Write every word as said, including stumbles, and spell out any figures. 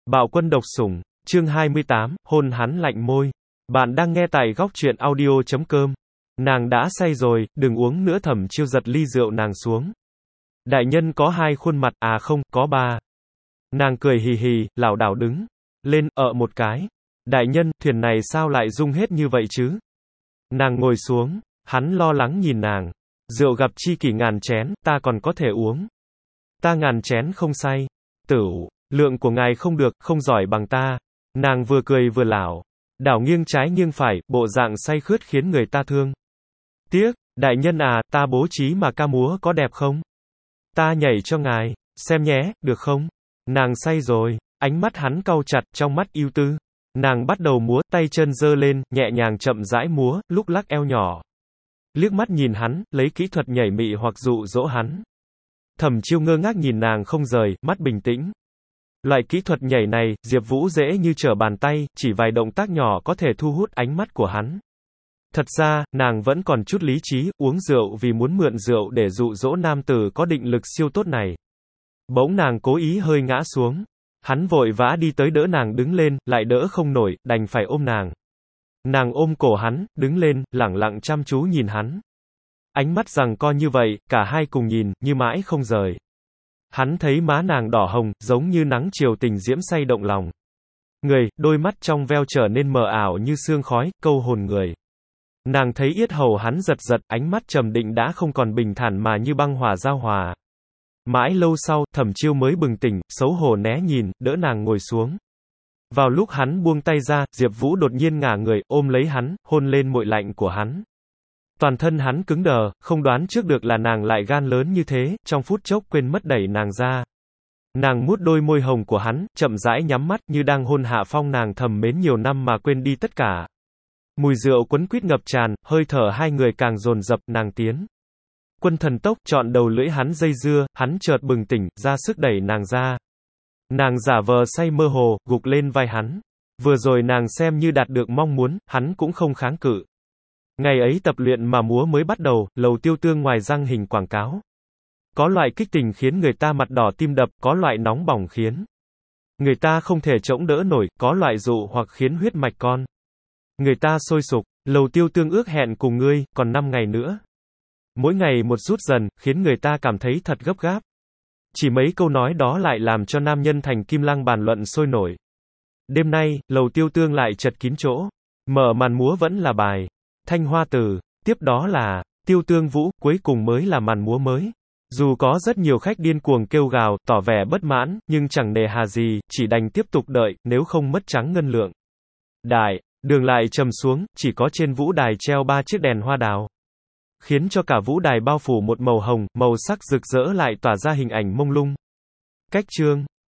Bạo quân độc sủng, chương hai mươi tám, hôn hắn lạnh môi. Bạn đang nghe tại góc truyện audio chấm com. Nàng đã say rồi, đừng uống nữa. Thẩm Chiêu giật ly rượu nàng xuống. Đại nhân có hai khuôn mặt, à không, có ba. Nàng cười hì hì, lảo đảo đứng lên, ợ một cái. Đại nhân, thuyền này sao lại rung hết như vậy chứ? Nàng ngồi xuống, hắn lo lắng nhìn nàng. Rượu gặp chi kỷ ngàn chén, ta còn có thể uống. Ta ngàn chén không say. Tửu, lượng của ngài không được, không giỏi bằng ta. Nàng vừa cười vừa lảo đảo nghiêng trái nghiêng phải, bộ dạng say khướt khiến người ta thương tiếc. Đại nhân à, ta bố trí mà ca múa có đẹp không? Ta nhảy cho ngài xem nhé, được không? Nàng say rồi, ánh mắt hắn cau chặt, trong mắt ưu tư. Nàng bắt đầu múa, tay chân giơ lên, nhẹ nhàng chậm rãi múa, lúc lắc eo nhỏ. Liếc mắt nhìn hắn, lấy kỹ thuật nhảy mị hoặc dụ dỗ hắn. Thẩm Chiêu ngơ ngác nhìn nàng không rời, mắt bình tĩnh. Loại kỹ thuật nhảy này, Diệp Vũ dễ như trở bàn tay, chỉ vài động tác nhỏ có thể thu hút ánh mắt của hắn. Thật ra, nàng vẫn còn chút lý trí, uống rượu vì muốn mượn rượu để dụ dỗ nam tử có định lực siêu tốt này. Bỗng nàng cố ý hơi ngã xuống. Hắn vội vã đi tới đỡ nàng đứng lên, lại đỡ không nổi, đành phải ôm nàng. Nàng ôm cổ hắn, đứng lên, lẳng lặng chăm chú nhìn hắn. Ánh mắt giằng co như vậy, cả hai cùng nhìn, như mãi không rời. Hắn thấy má nàng đỏ hồng, giống như nắng chiều tình diễm say động lòng người, đôi mắt trong veo trở nên mờ ảo như sương khói, câu hồn người. Nàng thấy yết hầu hắn giật giật, ánh mắt trầm định đã không còn bình thản mà như băng hỏa giao hòa. Mãi lâu sau, Thẩm Chiêu mới bừng tỉnh, xấu hổ né nhìn, đỡ nàng ngồi xuống. Vào lúc hắn buông tay ra, Diệp Vũ đột nhiên ngả người, ôm lấy hắn, hôn lên môi lạnh của hắn. Toàn thân hắn cứng đờ, không đoán trước được là nàng lại gan lớn như thế, trong phút chốc quên mất đẩy nàng ra. Nàng mút đôi môi hồng của hắn, chậm rãi nhắm mắt, như đang hôn hạ phong nàng thầm mến nhiều năm mà quên đi tất cả. Mùi rượu quấn quýt ngập tràn, hơi thở hai người càng dồn dập, nàng tiến quân thần tốc, chọn đầu lưỡi hắn dây dưa, hắn chợt bừng tỉnh, ra sức đẩy nàng ra. Nàng giả vờ say mơ hồ, gục lên vai hắn. Vừa rồi nàng xem như đạt được mong muốn, hắn cũng không kháng cự. Ngày ấy tập luyện mà múa mới bắt đầu, Lầu Tiêu Tương ngoài răng hình quảng cáo. Có loại kích tình khiến người ta mặt đỏ tim đập, có loại nóng bỏng khiến người ta không thể chống đỡ nổi, có loại dụ hoặc khiến huyết mạch con người ta sôi sục. Lầu Tiêu Tương ước hẹn cùng ngươi, còn năm ngày nữa. Mỗi ngày một rút dần, khiến người ta cảm thấy thật gấp gáp. Chỉ mấy câu nói đó lại làm cho nam nhân thành Kim Lăng bàn luận sôi nổi. Đêm nay, Lầu Tiêu Tương lại chật kín chỗ. Mở màn múa vẫn là bài Thanh Hoa Từ, tiếp đó là Tiêu Tương Vũ, cuối cùng mới là màn múa mới. Dù có rất nhiều khách điên cuồng kêu gào, tỏ vẻ bất mãn, nhưng chẳng nề hà gì, chỉ đành tiếp tục đợi, nếu không mất trắng ngân lượng. Đại đường lại trầm xuống, chỉ có trên vũ đài treo ba chiếc đèn hoa đào, khiến cho cả vũ đài bao phủ một màu hồng, màu sắc rực rỡ lại tỏa ra hình ảnh mông lung. Cách chương